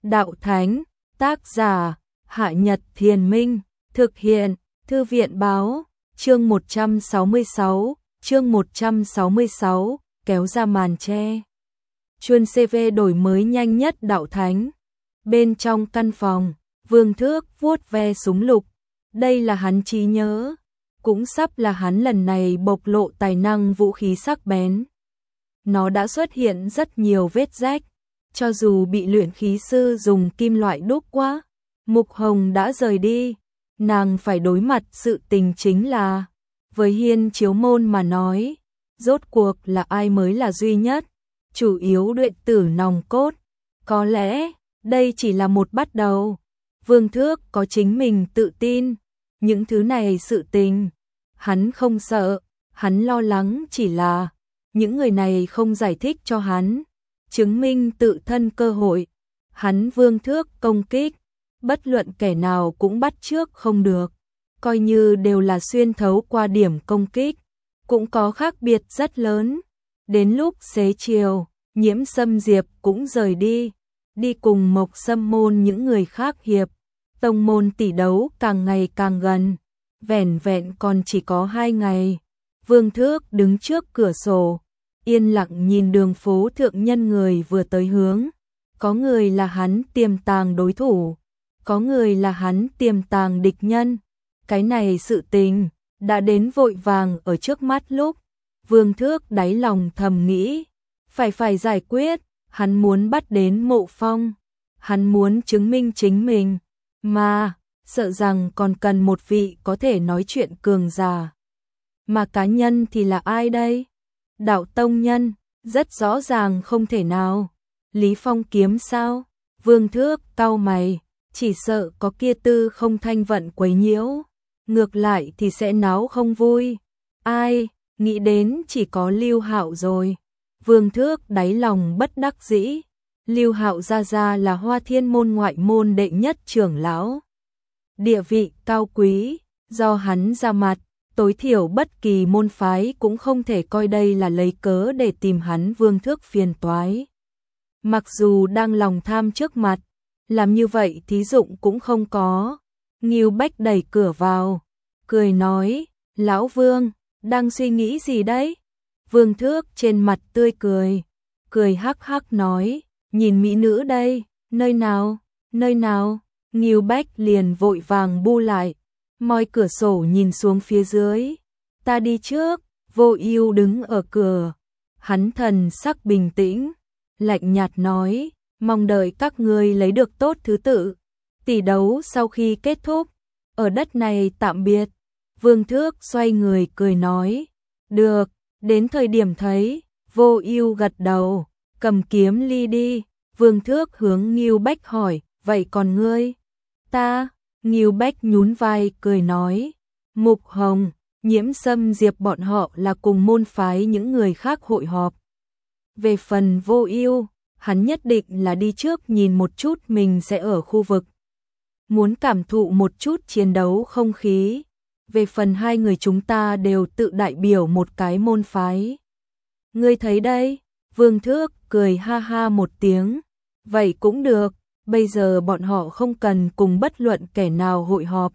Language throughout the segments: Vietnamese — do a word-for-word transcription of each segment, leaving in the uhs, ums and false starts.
Đạo Thánh, tác giả, Hạ Nhật Thiền Minh, thực hiện, Thư viện Báo, chương một trăm sáu mươi sáu, chương một trăm sáu mươi sáu, kéo ra màn che. Chuân xê vê đổi mới nhanh nhất Đạo Thánh. Bên trong căn phòng, Vương Thước vuốt ve súng lục, đây là hắn trí nhớ, cũng sắp là hắn lần này bộc lộ tài năng vũ khí sắc bén. Nó đã xuất hiện rất nhiều vết rách, cho dù bị luyện khí sư dùng kim loại đúc quá. Mục Hồng đã rời đi, nàng phải đối mặt sự tình chính là, với Hiên Chiếu Môn mà nói, rốt cuộc là ai mới là duy nhất, chủ yếu đệ tử nòng cốt. Có lẽ, đây chỉ là một bắt đầu. Vương Thước có chính mình tự tin, những thứ này sự tình, hắn không sợ, hắn lo lắng chỉ là, những người này không giải thích cho hắn, chứng minh tự thân cơ hội. Hắn Vương Thước công kích, bất luận kẻ nào cũng bắt chước không được, coi như đều là xuyên thấu qua điểm công kích, cũng có khác biệt rất lớn. Đến lúc xế chiều, Nhiễm Sâm Diệp cũng rời đi, đi cùng Mộc Sâm môn những người khác hiệp. Tông môn tỷ đấu càng ngày càng gần, vẻn vẹn còn chỉ có hai ngày. Vương Thước đứng trước cửa sổ, yên lặng nhìn đường phố thượng nhân người vừa tới hướng. Có người là hắn tiềm tàng đối thủ, có người là hắn tiềm tàng địch nhân. Cái này sự tình đã đến vội vàng ở trước mắt lúc. Vương Thước đáy lòng thầm nghĩ, phải phải giải quyết, hắn muốn bắt đến Mộ Phong, hắn muốn chứng minh chính mình, mà sợ rằng còn cần một vị có thể nói chuyện cường giả. Mà cá nhân thì là ai đây? Đạo tông nhân, rất rõ ràng không thể nào. Lý Phong kiếm sao? Vương Thước cau mày, chỉ sợ có kia tư không thanh vận quấy nhiễu, ngược lại thì sẽ náo không vui. Ai, nghĩ đến chỉ có Lưu Hạo rồi. Vương Thước đáy lòng bất đắc dĩ. Lưu Hạo gia gia là Hoa Thiên môn ngoại môn đệ nhất trưởng lão, địa vị cao quý, do hắn ra mặt, tối thiểu bất kỳ môn phái cũng không thể coi đây là lấy cớ để tìm hắn Vương Thước phiền toái. Mặc dù đang lòng tham trước mặt, làm như vậy thí dụng cũng không có. Ngưu Bách đẩy cửa vào, cười nói, lão Vương, đang suy nghĩ gì đấy? Vương Thước trên mặt tươi cười, cười hắc hắc nói, nhìn mỹ nữ đây, nơi nào, nơi nào? Ngưu Bách liền vội vàng bu lại, moi cửa sổ nhìn xuống phía dưới. Ta đi trước. Vô Ưu đứng ở cửa, hắn thần sắc bình tĩnh, lạnh nhạt nói, mong đợi các ngươi lấy được tốt thứ tự. Tỷ đấu sau khi kết thúc, ở đất này tạm biệt. Vương Thước xoay người cười nói, được, đến thời điểm thấy. Vô Ưu gật đầu, cầm kiếm ly đi. Vương Thước hướng Ngưu Bách hỏi, vậy còn ngươi? Ta, Ngưu Bách nhún vai cười nói, Mục Hồng, Nhiễm Sâm Diệp bọn họ là cùng môn phái những người khác hội họp. Về phần Vô Ưu, hắn nhất định là đi trước nhìn một chút mình sẽ ở khu vực, muốn cảm thụ một chút chiến đấu không khí. Về phần hai người chúng ta đều tự đại biểu một cái môn phái. Ngươi thấy đây? Vương Thước cười ha ha một tiếng, vậy cũng được, bây giờ bọn họ không cần cùng bất luận kẻ nào hội họp.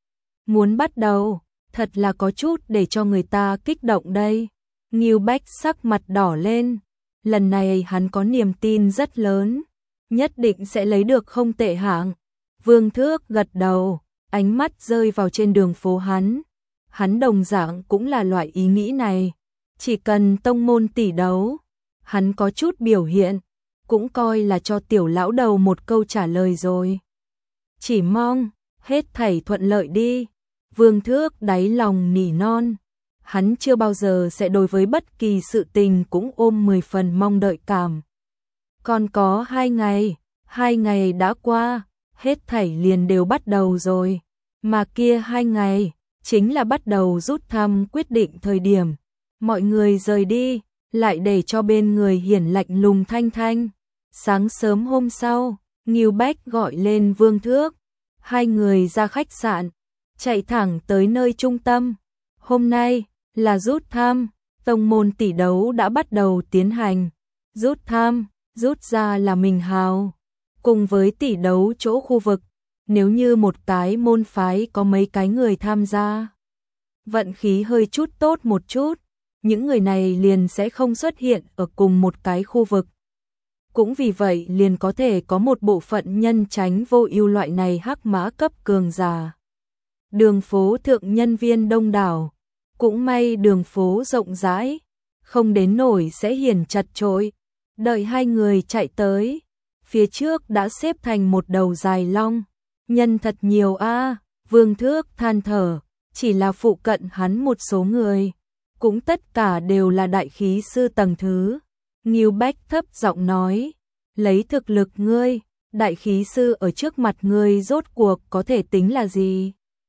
Muốn bắt đầu, thật là có chút để cho người ta kích động đây. Ngưu Bách sắc mặt đỏ lên, lần này hắn có niềm tin rất lớn, nhất định sẽ lấy được không tệ hạng. Vương Thước gật đầu, ánh mắt rơi vào trên đường phố hắn. Hắn đồng dạng cũng là loại ý nghĩ này, chỉ cần tông môn tỷ đấu, hắn có chút biểu hiện, cũng coi là cho tiểu lão đầu một câu trả lời rồi. Chỉ mong, hết thảy thuận lợi đi. Vương Thước đáy lòng nỉ non, hắn chưa bao giờ sẽ đối với bất kỳ sự tình cũng ôm mười phần mong đợi cảm. Còn có hai ngày, hai ngày đã qua, hết thảy liền đều bắt đầu rồi, mà kia hai ngày, chính là bắt đầu rút thăm quyết định thời điểm. Mọi người rời đi, lại để cho bên người hiển lạnh lùng Thanh Thanh. Sáng sớm hôm sau, Ngưu Bách gọi lên Vương Thước, hai người ra khách sạn, chạy thẳng tới nơi trung tâm. Hôm nay là rút thăm, tông môn tỷ đấu đã bắt đầu tiến hành. Rút thăm, rút ra là mình hào cùng với tỷ đấu chỗ khu vực, nếu như một cái môn phái có mấy cái người tham gia, vận khí hơi chút tốt một chút, những người này liền sẽ không xuất hiện ở cùng một cái khu vực. Cũng vì vậy liền có thể có một bộ phận nhân tránh vô ưu loại này hắc mã cấp cường giả. Đường phố thượng nhân viên đông đảo, cũng may đường phố rộng rãi, không đến nổi sẽ hiển chật chội. Đợi hai người chạy tới, phía trước đã xếp thành một đầu dài long, nhân thật nhiều a. Vương Thước than thở, chỉ là phụ cận hắn một số người, cũng tất cả đều là đại khí sư tầng thứ. Ngưu Bách thấp giọng nói, lấy thực lực ngươi, đại khí sư ở trước mặt ngươi rốt cuộc có thể tính là gì?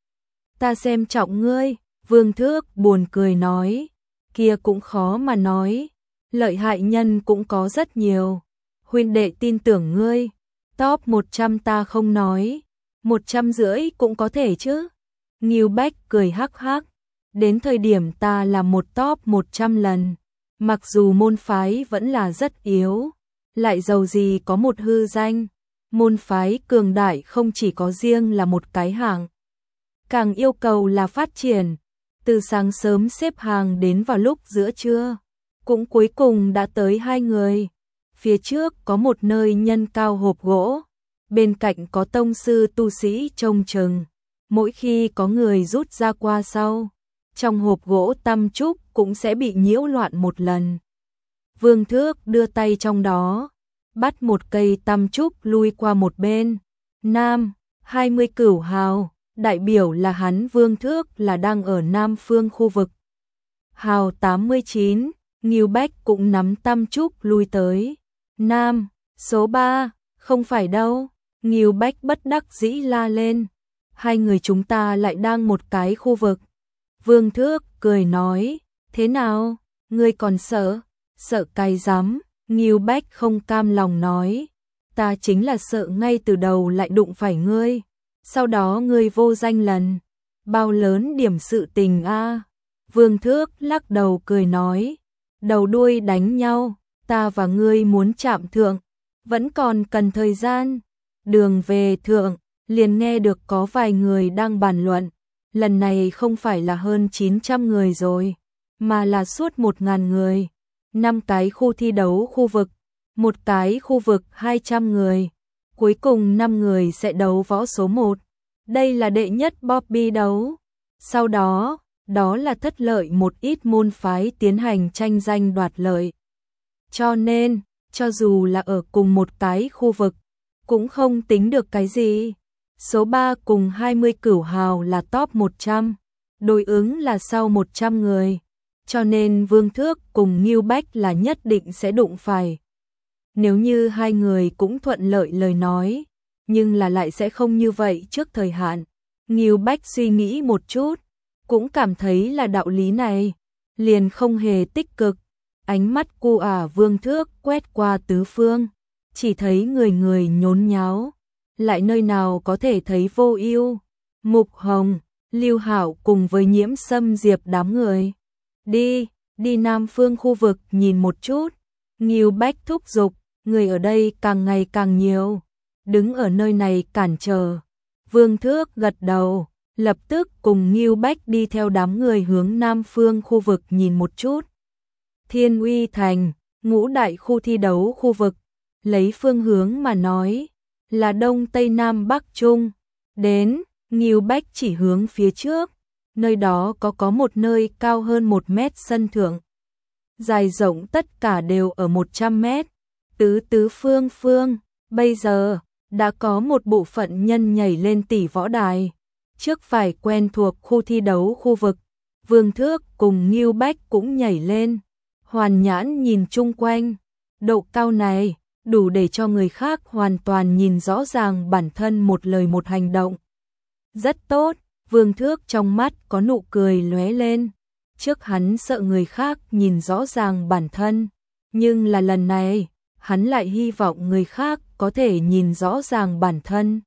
Ta xem trọng ngươi, Vương Thước buồn cười nói, kia cũng khó mà nói, lợi hại nhân cũng có rất nhiều, huynh đệ tin tưởng ngươi, top một trăm ta không nói, một trăm rưỡi cũng có thể chứ. Ngưu Bách cười hắc hắc, đến thời điểm ta là một top một trăm lần, mặc dù môn phái vẫn là rất yếu, lại giàu gì có một hư danh, môn phái cường đại không chỉ có riêng là một cái hạng, càng yêu cầu là phát triển, từ sáng sớm xếp hàng đến vào lúc giữa trưa, cũng cuối cùng đã tới hai người. Phía trước có một nơi nhân cao hộp gỗ, bên cạnh có tông sư tu sĩ trông chừng, mỗi khi có người rút ra qua sau, trong hộp gỗ tăm trúc cũng sẽ bị nhiễu loạn một lần. Vương Thước đưa tay trong đó, bắt một cây tăm trúc lui qua một bên. Nam, hai mươi cửu hào, đại biểu là hắn Vương Thước là đang ở Nam phương khu vực. Hào tám mươi chín, Ngưu Bách cũng nắm tăm trúc lui tới. Nam, số ba, không phải đâu. Ngưu Bách bất đắc dĩ la lên. Hai người chúng ta lại đang một cái khu vực. Vương Thước cười nói, thế nào, ngươi còn sợ? Sợ cái rắm. Ngưu Bách không cam lòng nói, ta chính là sợ ngay từ đầu lại đụng phải ngươi, sau đó ngươi vô danh lần, bao lớn điểm sự tình a. Vương Thước lắc đầu cười nói, đầu đuôi đánh nhau, ta và ngươi muốn chạm thượng, vẫn còn cần thời gian. Đường về thượng, liền nghe được có vài người đang bàn luận, lần này không phải là hơn chín trăm người rồi, mà là suốt một nghìn người. Năm cái khu thi đấu khu vực, một cái khu vực hai trăm người, cuối cùng năm người sẽ đấu võ số một. Đây là đệ nhất Bobby đấu. Sau đó, đó là thất lợi một ít môn phái tiến hành tranh danh đoạt lợi. Cho nên, cho dù là ở cùng một cái khu vực, cũng không tính được cái gì. Số ba cùng hai mươi cửu hào là top một trăm, đối ứng là sau một trăm người. Cho nên Vương Thước cùng Ngưu Bách là nhất định sẽ đụng phải. Nếu như hai người cũng thuận lợi lời nói, nhưng là lại sẽ không như vậy trước thời hạn. Ngưu Bách suy nghĩ một chút, cũng cảm thấy là đạo lý này, liền không hề tích cực. Ánh mắt cu ả Vương Thước quét qua tứ phương, chỉ thấy người người nhốn nháo, lại nơi nào có thể thấy Vô Ưu, Mục Hồng, Lưu Hạo cùng với Nhiễm Sâm Diệp đám người. Đi, đi Nam phương khu vực nhìn một chút. Ngưu Bách thúc giục, người ở đây càng ngày càng nhiều, đứng ở nơi này cản trở. Vương Thước gật đầu, lập tức cùng Ngưu Bách đi theo đám người hướng Nam phương khu vực nhìn một chút. Thiên Uy Thành, ngũ đại khu thi đấu khu vực, lấy phương hướng mà nói, là Đông Tây Nam Bắc Trung. Đến, Ngưu Bách chỉ hướng phía trước. Nơi đó có có một nơi cao hơn một mét sân thượng. Dài rộng tất cả đều ở một trăm mét. Tứ tứ phương phương, bây giờ, đã có một bộ phận nhân nhảy lên tỷ võ đài. Trước phải quen thuộc khu thi đấu khu vực, Vương Thước cùng Ngưu Bách cũng nhảy lên. Hoàn nhãn nhìn chung quanh, độ cao này, đủ để cho người khác hoàn toàn nhìn rõ ràng bản thân một lời một hành động. Rất tốt. Vương Thước trong mắt có nụ cười lóe lên, trước hắn sợ người khác nhìn rõ ràng bản thân, nhưng là lần này, hắn lại hy vọng người khác có thể nhìn rõ ràng bản thân.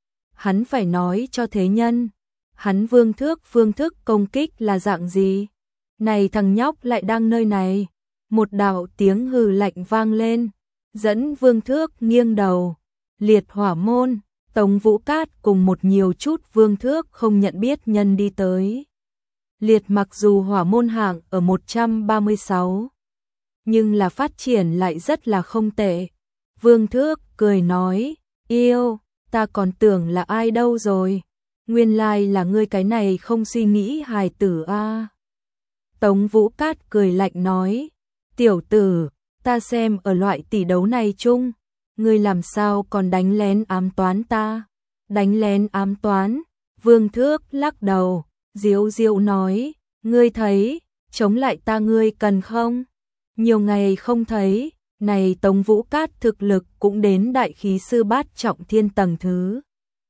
Hắn phải nói cho thế nhân, hắn Vương Thước phương thức công kích là dạng gì. Này thằng nhóc lại đang nơi này. Một đạo tiếng hừ lạnh vang lên, dẫn Vương Thước nghiêng đầu, Liệt Hỏa môn, Tống Vũ Cát cùng một nhiều chút vương thước không nhận biết nhân đi tới. Liệt mặc dù hỏa môn hạng ở một trăm ba mươi sáu, nhưng là phát triển lại rất là không tệ. Vương Thước cười nói, yêu, ta còn tưởng là ai đâu rồi, nguyên lai là ngươi cái này không suy nghĩ hài tử a. À. Tống Vũ Cát cười lạnh nói, tiểu tử, ta xem ở loại tỷ đấu này chung, ngươi làm sao còn đánh lén ám toán ta, đánh lén ám toán. Vương Thước lắc đầu, diếu diếu nói, ngươi thấy, chống lại ta ngươi cần không? Nhiều ngày không thấy, này Tống Vũ Cát thực lực cũng đến đại khí sư bát trọng thiên tầng thứ.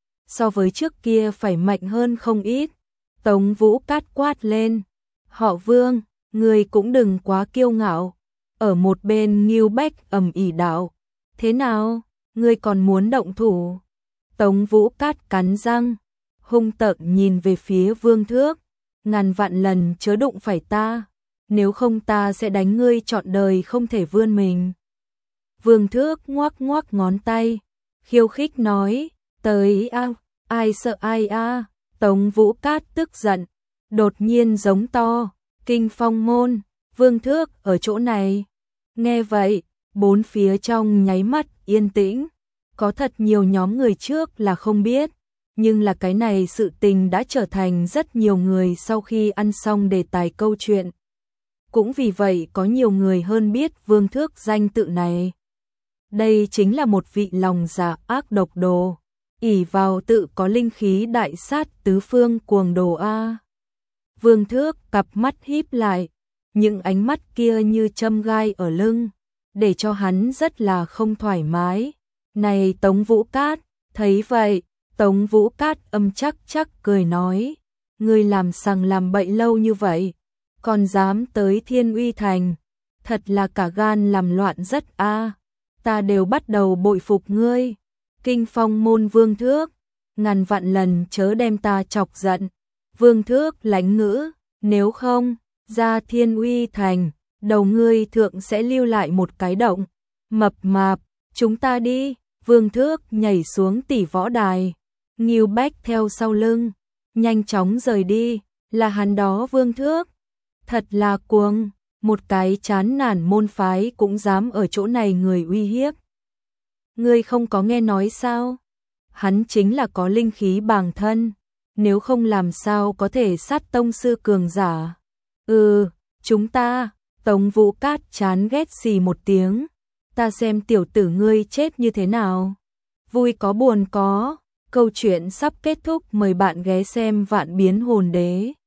So với trước kia phải mạnh hơn không ít. Tống Vũ Cát quát lên, họ Vương, ngươi cũng đừng quá kiêu ngạo. Ở một bên Ngưu Bách ầm ĩ đạo, thế nào, ngươi còn muốn động thủ? Tống Vũ Cát cắn răng, hung tợn nhìn về phía Vương Thước, ngàn vạn lần chớ đụng phải ta, nếu không ta sẽ đánh ngươi trọn đời không thể vươn mình. Vương Thước ngoắc ngoắc ngón tay, khiêu khích nói, tới a, à, ai sợ ai a. À. Tống Vũ Cát tức giận, đột nhiên giống to, Kinh Phong môn, Vương Thước ở chỗ này. Nghe vậy, bốn phía trong nháy mắt yên tĩnh, có thật nhiều nhóm người trước là không biết, nhưng là cái này sự tình đã trở thành rất nhiều người sau khi ăn xong đề tài câu chuyện. Cũng vì vậy có nhiều người hơn biết Vương Thước danh tự này. Đây chính là một vị lòng dạ ác độc đồ, ỷ vào tự có linh khí đại sát tứ phương cuồng đồ a. Vương Thước cặp mắt híp lại, những ánh mắt kia như châm gai ở lưng, để cho hắn rất là không thoải mái. Này Tống Vũ Cát, thấy vậy, Tống Vũ Cát âm chắc chắc cười nói, ngươi làm sằng làm bậy lâu như vậy, còn dám tới Thiên Uy Thành, thật là cả gan làm loạn rất a. À. Ta đều bắt đầu bội phục ngươi, Kinh Phong môn Vương Thước, ngàn vạn lần chớ đem ta chọc giận. Vương Thước lãnh ngữ, nếu không, ra Thiên Uy Thành, đầu ngươi thượng sẽ lưu lại một cái động. Mập mạp, chúng ta đi. Vương Thước nhảy xuống tỷ võ đài, Ngưu Bách theo sau lưng, nhanh chóng rời đi, là hắn đó Vương Thước. Thật là cuồng, một cái chán nản môn phái cũng dám ở chỗ này người uy hiếp. Ngươi không có nghe nói sao? Hắn chính là có linh khí bàng thân, nếu không làm sao có thể sát tông sư cường giả. Ừ, chúng ta, Tống Vũ Cát chán ghét xì một tiếng, ta xem tiểu tử ngươi chết như thế nào. Vui có buồn có, câu chuyện sắp kết thúc, mời bạn ghé xem Vạn Biến Hồn Đế.